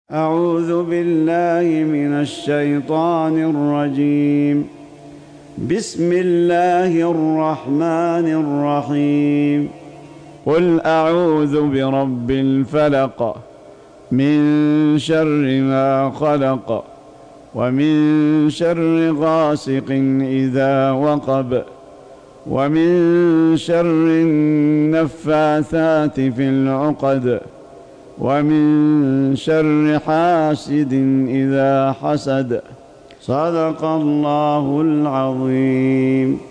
أعوذ بالله من الشيطان الرجيم. بسم الله الرحمن الرحيم. قل أعوذ برب الفلق من شر ما خلق ومن شر غاسق إذا وقب ومن شر النفاثات في العقد ومن شر حاسد إذا حسد. صدق الله العظيم.